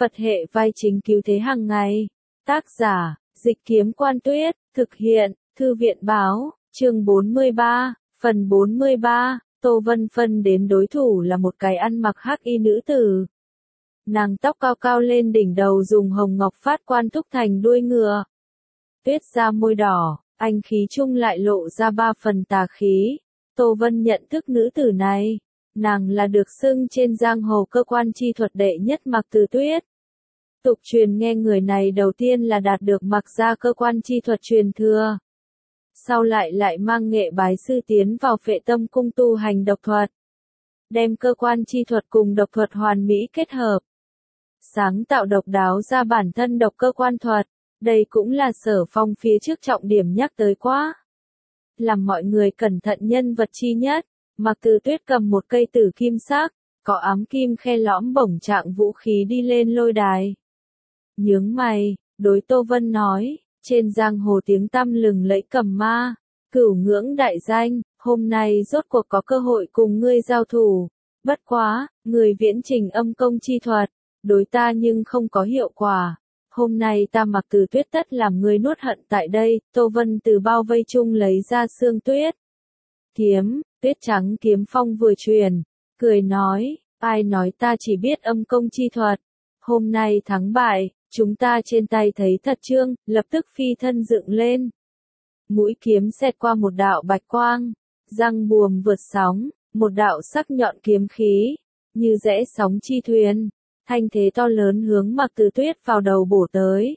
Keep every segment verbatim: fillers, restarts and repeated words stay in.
Phật hệ vai chính cứu thế hàng ngày. Tác giả, Dịch Kiếm Quan Tuyết, thực hiện, Thư viện Báo, chương bốn mươi ba, phần bốn mươi ba, Tô Vân phân đến đối thủ là một cái ăn mặc hắc y nữ tử. Nàng tóc cao cao lên đỉnh đầu dùng hồng ngọc phát quan thúc thành đuôi ngựa. Tuyết ra môi đỏ, anh khí chung lại lộ ra ba phần tà khí. Tô Vân nhận thức nữ tử này. Nàng là được xưng trên giang hồ cơ quan chi thuật đệ nhất Mạc Từ Tuyết. Tục truyền nghe người này đầu tiên là đạt được Mạc gia cơ quan chi thuật truyền thừa. Sau lại lại mang nghệ bái sư tiến vào Phệ Tâm cung tu hành độc thuật. Đem cơ quan chi thuật cùng độc thuật hoàn mỹ kết hợp. Sáng tạo độc đáo ra bản thân độc cơ quan thuật. Đây cũng là Sở Phong phía trước trọng điểm nhắc tới quá. Làm mọi người cẩn thận nhân vật chi nhất. Mạc Từ Tuyết cầm một cây tử kim sắc, có ám kim khe lõm bổng trạng vũ khí đi lên lôi đài. Nhướng mày, đối Tô Vân nói, trên giang hồ tiếng tăm lừng lẫy cầm ma, cửu ngưỡng đại danh, hôm nay rốt cuộc có cơ hội cùng ngươi giao thủ. Bất quá, người viễn trình âm công chi thuật, đối ta nhưng không có hiệu quả. Hôm nay ta Mạc Từ Tuyết tất làm ngươi nuốt hận tại đây. Tô Vân từ bao vây chung lấy ra xương tuyết. Kiếm, tuyết trắng kiếm phong vừa truyền, cười nói, ai nói ta chỉ biết âm công chi thuật. Hôm nay thắng bại, chúng ta trên tay thấy thật trương, lập tức phi thân dựng lên. Mũi kiếm xẹt qua một đạo bạch quang, răng buồm vượt sóng, một đạo sắc nhọn kiếm khí, như rẽ sóng chi thuyền, thanh thế to lớn hướng Mạc Từ Tuyết vào đầu bổ tới.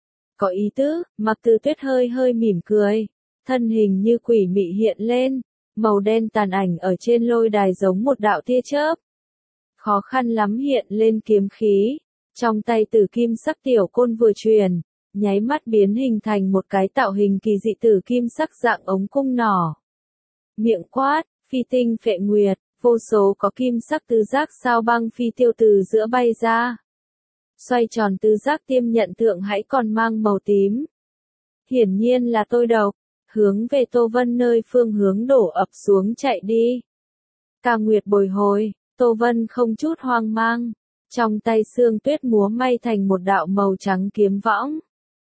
Có ý tứ, Mạc Từ Tuyết hơi hơi mỉm cười, thân hình như quỷ mị hiện lên. Màu đen tàn ảnh ở trên lôi đài giống một đạo tia chớp. Khó khăn lắm hiện lên kiếm khí. Trong tay tử kim sắc tiểu côn vừa truyền, nháy mắt biến hình thành một cái tạo hình kỳ dị tử kim sắc dạng ống cung nỏ. Miệng quát, phi tinh phệ nguyệt, vô số có kim sắc tứ giác sao băng phi tiêu từ giữa bay ra. Xoay tròn tứ giác tiêm nhận thượng hãy còn mang màu tím. Hiển nhiên là tôi độc. Hướng về Tô Vân nơi phương hướng đổ ập xuống chạy đi. Ca nguyệt bồi hồi, Tô Vân không chút hoang mang. Trong tay xương tuyết múa may thành một đạo màu trắng kiếm võng.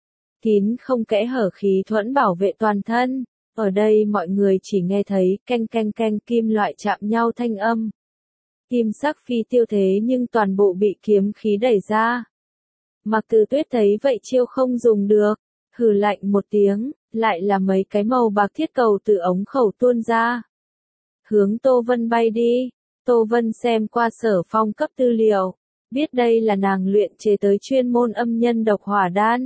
Kín không kẽ hở khí thuẫn bảo vệ toàn thân. Ở đây mọi người chỉ nghe thấy canh canh canh kim loại chạm nhau thanh âm. Kim sắc phi tiêu thế nhưng toàn bộ bị kiếm khí đẩy ra. Mạc Từ Tuyết thấy vậy chiêu không dùng được. Hừ lạnh một tiếng, lại là mấy cái màu bạc thiết cầu từ ống khẩu tuôn ra. Hướng Tô Vân bay đi. Tô Vân xem qua Sở Phong cấp tư liệu, biết đây là nàng luyện chế tới chuyên môn âm nhân độc hỏa đan.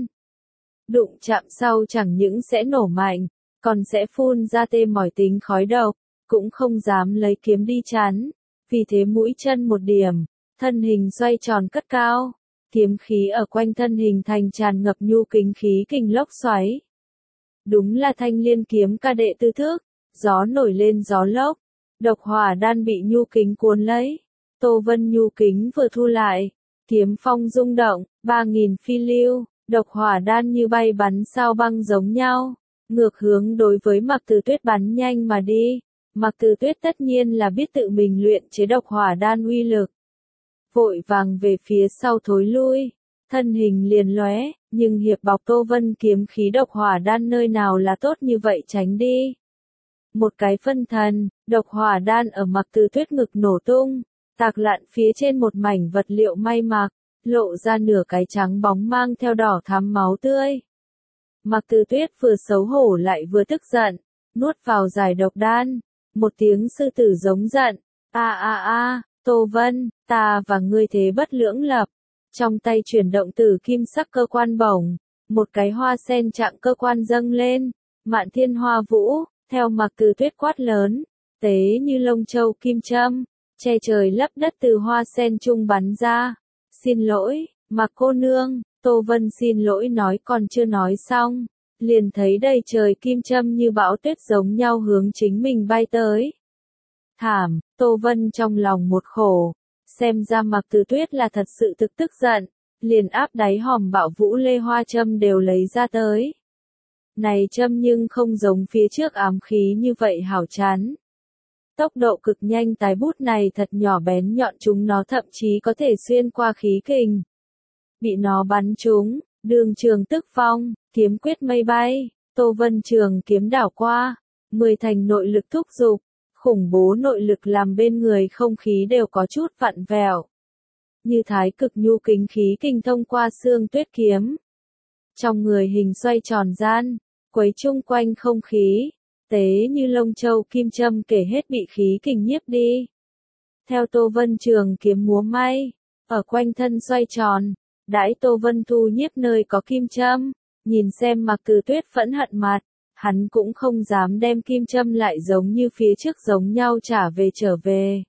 Đụng chạm sau chẳng những sẽ nổ mạnh, còn sẽ phun ra tê mỏi tính khói độc, cũng không dám lấy kiếm đi chắn. Vì thế mũi chân một điểm, thân hình xoay tròn cất cao. Kiếm khí ở quanh thân hình thành tràn ngập nhu kính khí kình lốc xoáy. Đúng là Thanh Liên kiếm ca đệ tư thức, gió nổi lên gió lốc, độc hỏa đan bị nhu kính cuốn lấy. Tô Vân nhu kính vừa thu lại, kiếm phong rung động, ba nghìn phi lưu, độc hỏa đan như bay bắn sao băng giống nhau, ngược hướng đối với Mạc Từ Tuyết bắn nhanh mà đi. Mạc Từ Tuyết tất nhiên là biết tự mình luyện chế độc hỏa đan uy lực. Vội vàng về phía sau thối lui, thân hình liền lóe, nhưng hiệp bọc Tô Vân kiếm khí độc hỏa đan nơi nào là tốt như vậy tránh đi. Một cái phân thần, độc hỏa đan ở Mạc Từ Tuyết ngực nổ tung, tạc lạn phía trên một mảnh vật liệu may mặc, lộ ra nửa cái trắng bóng mang theo đỏ thắm máu tươi. Mạc Từ Tuyết vừa xấu hổ lại vừa tức giận, nuốt vào giải độc đan, một tiếng sư tử giống giận, a a a. Tô Vân, ta và ngươi thế bất lưỡng lập. Trong tay chuyển động tử kim sắc cơ quan bổng, một cái hoa sen trạng cơ quan dâng lên, mạn thiên hoa vũ, theo Mạc Từ Tuyết quát lớn, tế như lông châu kim châm, che trời lấp đất từ hoa sen trung bắn ra. Xin lỗi, Mạc cô nương. Tô Vân xin lỗi nói còn chưa nói xong, liền thấy đầy trời kim châm như bão tuyết giống nhau hướng chính mình bay tới. Thảm, Tô Vân trong lòng một khổ, xem ra Mạc Từ Tuyết là thật sự thực tức giận, liền áp đáy hòm bạo vũ lê hoa châm đều lấy ra tới. Này châm nhưng không giống phía trước ám khí như vậy hảo chán. Tốc độ cực nhanh tái bút này thật nhỏ bén nhọn chúng nó thậm chí có thể xuyên qua khí kình. bị nó bắn trúng, đường trường tức phong, kiếm quyết mây bay, Tô Vân trường kiếm đảo qua, mười thành nội lực thúc giục, khủng bố nội lực làm bên người không khí đều có chút vặn vẹo. Như thái cực nhu kính khí kinh thông qua xương tuyết kiếm. Trong người hình xoay tròn gian, quấy chung quanh không khí, tế như lông châu kim châm kể hết bị khí kình nhiếp đi. Theo Tô Vân trường kiếm múa may, ở quanh thân xoay tròn, đãi Tô Vân thu nhiếp nơi có kim châm, nhìn xem Mạc Từ Tuyết phẫn hận mặt, hắn cũng không dám đem kim châm lại giống như phía trước giống nhau trả về trở về.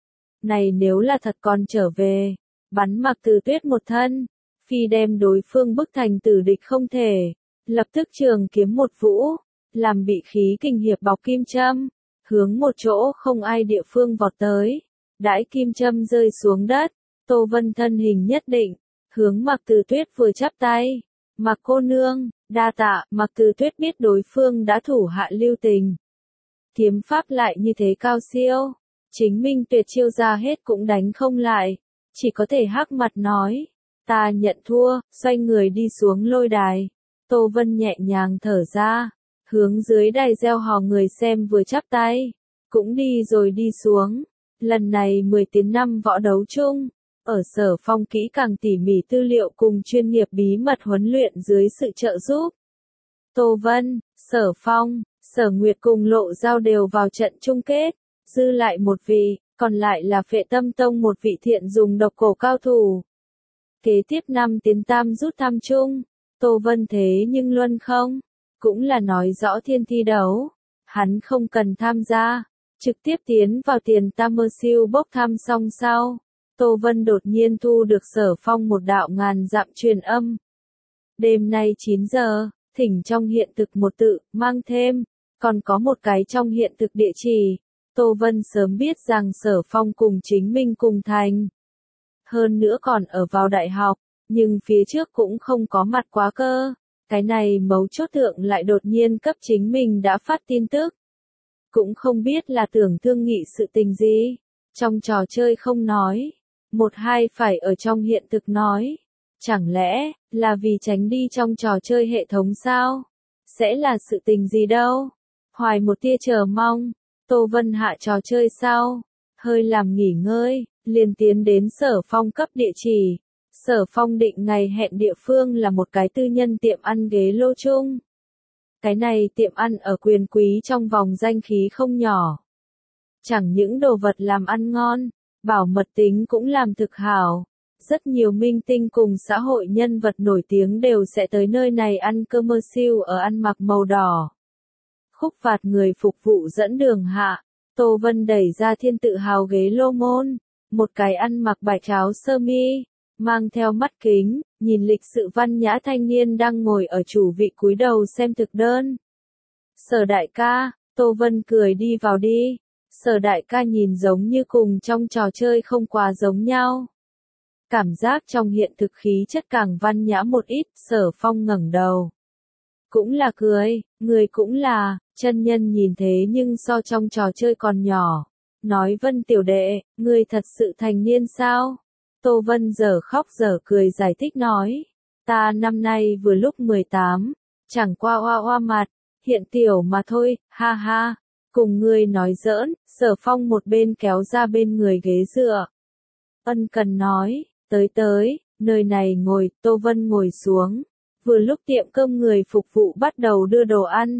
Này nếu là thật còn trở về, bắn Mạc Từ Tuyết một thân, phi đem đối phương bức thành tử địch không thể, lập tức trường kiếm một vũ, làm bị khí kình hiệp bọc kim châm, hướng một chỗ không ai địa phương vọt tới, đãi kim châm rơi xuống đất, Tô Vân thân hình nhất định, hướng Mạc Từ Tuyết vừa chắp tay, Mạc cô nương, đa tạ. Mạc Từ Tuyết biết đối phương đã thủ hạ lưu tình, kiếm pháp lại như thế cao siêu, chính mình tuyệt chiêu ra hết cũng đánh không lại, chỉ có thể hắc mặt nói, ta nhận thua, xoay người đi xuống lôi đài. Tô Vân nhẹ nhàng thở ra, hướng dưới đài gieo hò người xem vừa chắp tay, cũng đi rồi đi xuống. Lần này mười tiếng năm võ đấu chung, ở Sở Phong kỹ càng tỉ mỉ tư liệu cùng chuyên nghiệp bí mật huấn luyện dưới sự trợ giúp. Tô Vân, Sở Phong, Sở Nguyệt cùng Lộ Giao đều vào trận chung kết, dư lại một vị, còn lại là Phệ Tâm Tông một vị thiện dùng độc cổ cao thủ. Kế tiếp năm tiến tam rút thăm chung, Tô Vân thế nhưng luân không, cũng là nói rõ thiên thi đấu, hắn không cần tham gia, trực tiếp tiến vào tiền tam mơ siêu bốc thăm xong sau. Tô Vân đột nhiên thu được Sở Phong một đạo ngàn dặm truyền âm. Đêm nay chín giờ, thỉnh trong hiện thực một tự, mang thêm, còn có một cái trong hiện thực địa chỉ. Tô Vân sớm biết rằng Sở Phong cùng chính mình cùng thành. Hơn nữa còn ở vào đại học, nhưng phía trước cũng không có mặt quá cơ. Cái này mấu chốt thượng lại đột nhiên cấp chính mình đã phát tin tức. Cũng không biết là tưởng thương nghị sự tình gì. Trong trò chơi không nói. Một hai phải ở trong hiện thực nói. Chẳng lẽ, là vì tránh đi trong trò chơi hệ thống sao? Sẽ là sự tình gì đâu? Hoài một tia chờ mong. Tô Vân hạ trò chơi sau. Hơi làm nghỉ ngơi, liền tiến đến Sở Phong cấp địa chỉ. Sở Phong định ngày hẹn địa phương là một cái tư nhân tiệm ăn ghế lô chung. Cái này tiệm ăn ở Quyền Quý trong vòng danh khí không nhỏ. Chẳng những đồ vật làm ăn ngon, bảo mật tính cũng làm thực hảo. Rất nhiều minh tinh cùng xã hội nhân vật nổi tiếng đều sẽ tới nơi này ăn cơm mơ siêu ở ăn mặc màu đỏ. Khúc phạt người phục vụ dẫn đường hạ, Tô Vân đẩy ra thiên tự hào ghế lô môn, một cái ăn mặc bạch áo sơ mi, mang theo mắt kính, nhìn lịch sự văn nhã thanh niên đang ngồi ở chủ vị cúi đầu xem thực đơn. Sở đại ca, Tô Vân cười đi vào đi. Sở đại ca nhìn giống như cùng trong trò chơi không quá giống nhau. Cảm giác trong hiện thực khí chất càng văn nhã một ít, Sở Phong ngẩng đầu. Cũng là cười, người cũng là, chân nhân nhìn thế nhưng so trong trò chơi còn nhỏ. Nói Vân tiểu đệ, người thật sự thành niên sao? Tô Vân giờ khóc giờ cười giải thích nói. Ta năm nay vừa lúc mười tám, chẳng qua hoa hoa mặt, hiện tiểu mà thôi, ha ha. Cùng người nói giỡn, Sở Phong một bên kéo ra bên người ghế dựa. Ân cần nói, tới tới, nơi này ngồi, Tô Vân ngồi xuống. Vừa lúc tiệm cơm người phục vụ bắt đầu đưa đồ ăn.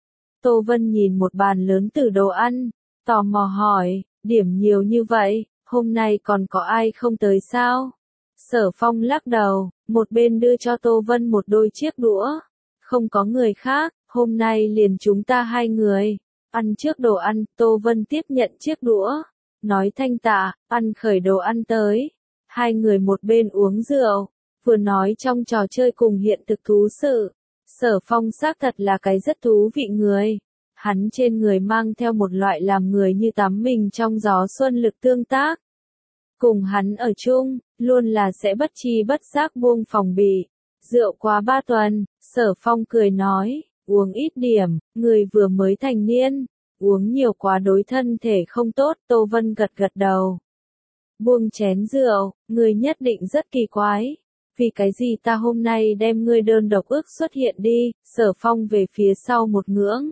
Tô Vân nhìn một bàn lớn từ đồ ăn, tò mò hỏi, điểm nhiều như vậy, hôm nay còn có ai không tới sao? Sở Phong lắc đầu, một bên đưa cho Tô Vân một đôi chiếc đũa. Không có người khác, hôm nay liền chúng ta hai người. Ăn trước đồ ăn, Tô Vân tiếp nhận chiếc đũa. Nói thanh tạ, ăn khởi đồ ăn tới. Hai người một bên uống rượu, vừa nói trong trò chơi cùng hiện thực thú sự. Sở Phong xác thật là cái rất thú vị người. Hắn trên người mang theo một loại làm người như tắm mình trong gió xuân lực tương tác. Cùng hắn ở chung, luôn là sẽ bất chi bất giác buông phòng bị. Rượu quá ba tuần, Sở Phong cười nói, uống ít điểm, người vừa mới thành niên, uống nhiều quá đối thân thể không tốt. Tô Vân gật gật đầu. Buông chén rượu, người nhất định rất kỳ quái. Vì cái gì ta hôm nay đem ngươi đơn độc ước xuất hiện đi, Sở Phong về phía sau một ngưỡng.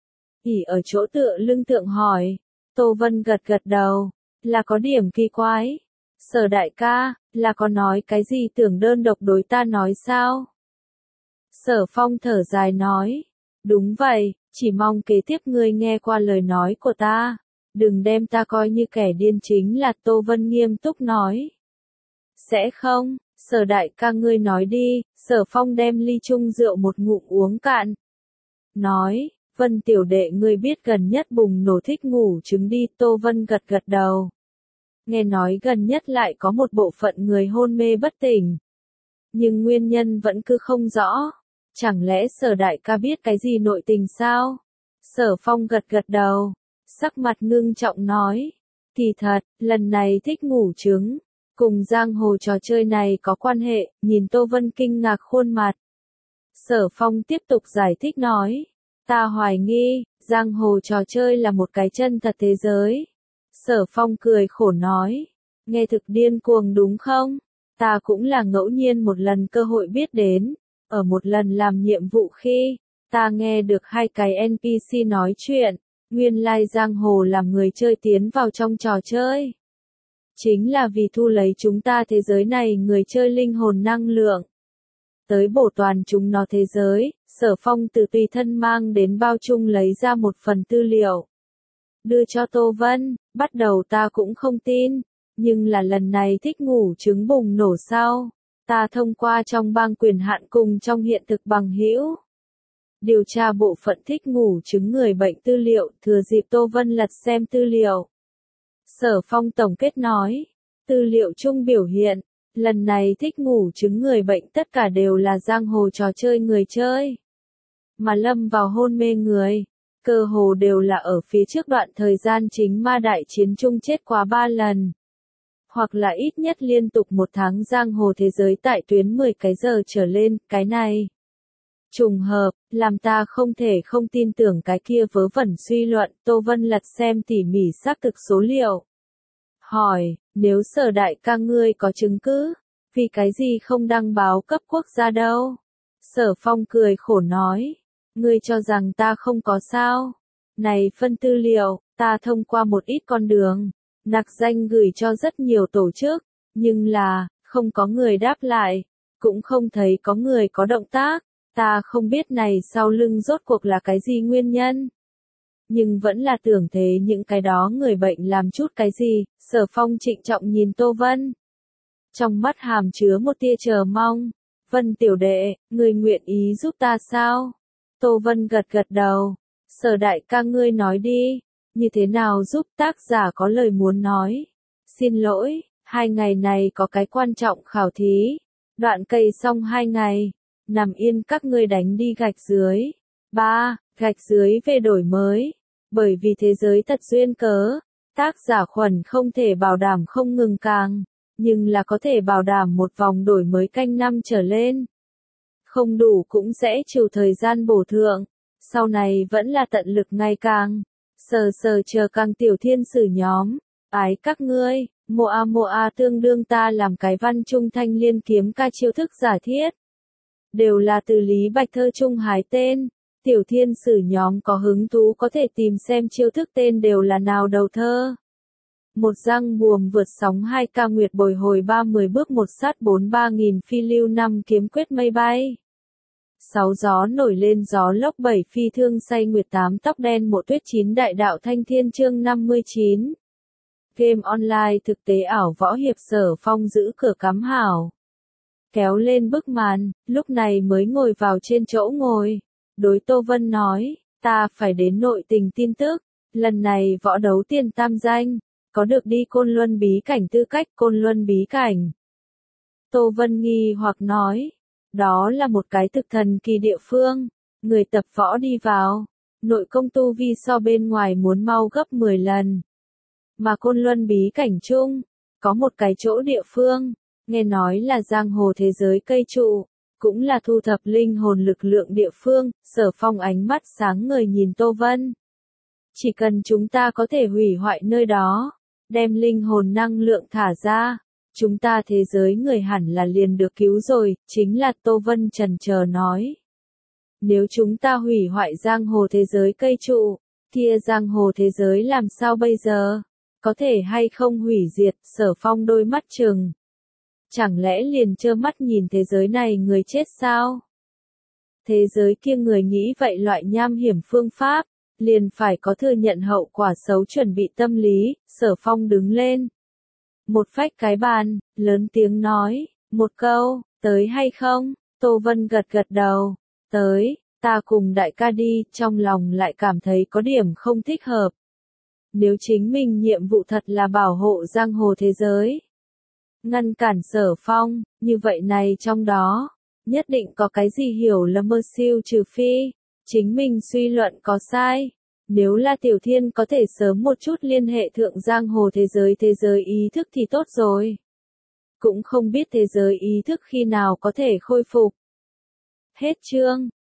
ỉ ở chỗ tựa lưng tượng hỏi. Tô Vân gật gật đầu, là có điểm kỳ quái. Sở đại ca, là có nói cái gì tưởng đơn độc đối ta nói sao? Sở Phong thở dài nói. Đúng vậy, chỉ mong kế tiếp ngươi nghe qua lời nói của ta. Đừng đem ta coi như kẻ điên chính là Tô Vân nghiêm túc nói. Sẽ không, Sở đại ca ngươi nói đi, Sở Phong đem ly chung rượu một ngụm uống cạn. Nói, Vân tiểu đệ ngươi biết gần nhất bùng nổ thích ngủ trứng đi, Tô Vân gật gật đầu. Nghe nói gần nhất lại có một bộ phận người hôn mê bất tỉnh. Nhưng nguyên nhân vẫn cứ không rõ. Chẳng lẽ Sở đại ca biết cái gì nội tình sao? Sở Phong gật gật đầu, sắc mặt ngưng trọng nói. Kỳ thật, lần này thích ngủ trứng, cùng giang hồ trò chơi này có quan hệ, nhìn Tô Vân kinh ngạc khuôn mặt. Sở Phong tiếp tục giải thích nói. Ta hoài nghi, giang hồ trò chơi là một cái chân thật thế giới. Sở Phong cười khổ nói. Nghe thực điên cuồng đúng không? Ta cũng là ngẫu nhiên một lần cơ hội biết đến. Ở một lần làm nhiệm vụ khi, ta nghe được hai cái en pê xê nói chuyện. Nguyên lai giang hồ làm người chơi tiến vào trong trò chơi. Chính là vì thu lấy chúng ta thế giới này người chơi linh hồn năng lượng. Tới bổ toàn chúng nó thế giới, Sở Phong từ tùy thân mang đến bao chung lấy ra một phần tư liệu. Đưa cho Tô Vân, bắt đầu ta cũng không tin, nhưng là lần này thích ngủ trứng bùng nổ sau. Ta thông qua trong bang quyền hạn cùng trong hiện thực bằng hữu. Điều tra bộ phận thích ngủ trứng người bệnh tư liệu, thừa dịp Tô Vân lật xem tư liệu. Sở Phong tổng kết nói, tư liệu chung biểu hiện, lần này thích ngủ trứng người bệnh tất cả đều là giang hồ trò chơi người chơi. Mà lâm vào hôn mê người, cơ hồ đều là ở phía trước đoạn thời gian chính ma đại chiến chung chết quá ba lần. Hoặc là ít nhất liên tục một tháng giang hồ thế giới tại tuyến mười cái giờ trở lên, cái này. Trùng hợp, làm ta không thể không tin tưởng cái kia vớ vẩn suy luận, Tô Vân lật xem tỉ mỉ xác thực số liệu. Hỏi, nếu Sở đại ca ngươi có chứng cứ, vì cái gì không đăng báo cấp quốc gia đâu? Sở Phong cười khổ nói, ngươi cho rằng ta không có sao? Này phân tư liệu, ta thông qua một ít con đường, nặc danh gửi cho rất nhiều tổ chức, nhưng là, không có người đáp lại, cũng không thấy có người có động tác, ta không biết này sau lưng rốt cuộc là cái gì nguyên nhân. Nhưng vẫn là tưởng thế những cái đó người bệnh làm chút cái gì, Sở Phong trịnh trọng nhìn Tô Vân. Trong mắt hàm chứa một tia chờ mong, Vân tiểu đệ, người nguyện ý giúp ta sao? Tô Vân gật gật đầu, Sở đại ca ngươi nói đi, như thế nào giúp? Tác giả có lời muốn nói. Xin lỗi, hai ngày này có cái quan trọng khảo thí, đoạn cây xong hai ngày, nằm yên các ngươi đánh đi gạch dưới. ba. Gạch dưới về đổi mới. Bởi vì thế giới thật duyên cớ, tác giả Khuẩn không thể bảo đảm không ngừng càng, nhưng là có thể bảo đảm một vòng đổi mới canh năm trở lên. Không đủ cũng sẽ chịu thời gian bổ thượng, sau này vẫn là tận lực ngày càng. Sờ sờ chờ càng tiểu thiên sử nhóm, ái các ngươi, Moa Moa tương đương ta làm cái văn trung thanh liên kiếm ca chiêu thức giả thiết. Đều là từ Lý Bạch thơ trung hái tên. Tiểu thiên sử nhóm có hứng thú có thể tìm xem chiêu thức tên đều là nào đầu thơ. Một răng buồm vượt sóng hai ca nguyệt bồi hồi ba mười bước một sát bốn ba nghìn phi lưu năm kiếm quyết mây bay. Sáu gió nổi lên gió lốc bảy phi thương say nguyệt tám tóc đen mộ tuyết chín đại đạo thanh thiên chương năm mươi chín. Game online thực tế ảo võ hiệp Sở Phong giữ cửa cắm hảo. Kéo lên bức màn, lúc này mới ngồi vào trên chỗ ngồi. Đối Tô Vân nói, ta phải đến nội tình tin tức, lần này võ đấu tiền tam danh, có được đi Côn Luân bí cảnh tư cách Côn Luân bí cảnh. Tô Vân nghi hoặc nói, đó là một cái thực thần kỳ địa phương, người tập võ đi vào, nội công tu vi so bên ngoài muốn mau gấp mười lần. Mà Côn Luân bí cảnh chung, có một cái chỗ địa phương, nghe nói là giang hồ thế giới cây trụ. Cũng là thu thập linh hồn lực lượng địa phương, Sở Phong ánh mắt sáng ngời nhìn Tô Vân. Chỉ cần chúng ta có thể hủy hoại nơi đó, đem linh hồn năng lượng thả ra, Chúng ta thế giới người hẳn là liền được cứu rồi, chính là Tô Vân chần chờ nói. Nếu chúng ta hủy hoại giang hồ thế giới cây trụ, kia giang hồ thế giới làm sao bây giờ? Có thể hay không hủy diệt? Sở Phong đôi mắt trừng. Chẳng lẽ liền trơ mắt nhìn thế giới này người chết sao? Thế giới kia người nghĩ vậy loại nham hiểm phương pháp, liền phải có thừa nhận hậu quả xấu chuẩn bị tâm lý. Sở Phong đứng lên. Một phách cái bàn, lớn tiếng nói, một câu, tới hay không? Tô Vân gật gật đầu, tới, ta cùng đại ca đi, trong lòng lại cảm thấy có điểm không thích hợp. Nếu chính mình nhiệm vụ thật là bảo hộ giang hồ thế giới, ngăn cản Sở Phong, như vậy này trong đó, nhất định có cái gì hiểu lầm mơ siêu trừ phi, chính mình suy luận có sai. Nếu là Tiểu Thiên có thể sớm một chút liên hệ thượng giang hồ thế giới thế giới ý thức thì tốt rồi. Cũng không biết thế giới ý thức khi nào có thể khôi phục. Hết chương.